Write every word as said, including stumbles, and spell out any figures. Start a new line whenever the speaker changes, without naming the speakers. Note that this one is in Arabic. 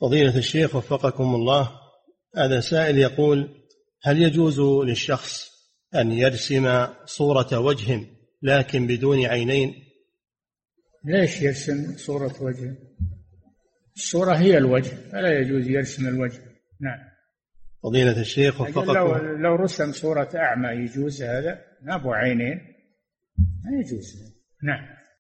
فضيلة الشيخ وفقكم الله، هذا سائل يقول: هل يجوز للشخص أن يرسم صورة وجه لكن بدون عينين؟
ليش يرسم صورة وجه؟ الصورة هي الوجه، فلا يجوز يرسم الوجه. نعم.
فضيلة الشيخ وفقكم.
لو, لو رسم صورة أعمى يجوز هذا؟ ما أبو عينين ما يجوز. نعم.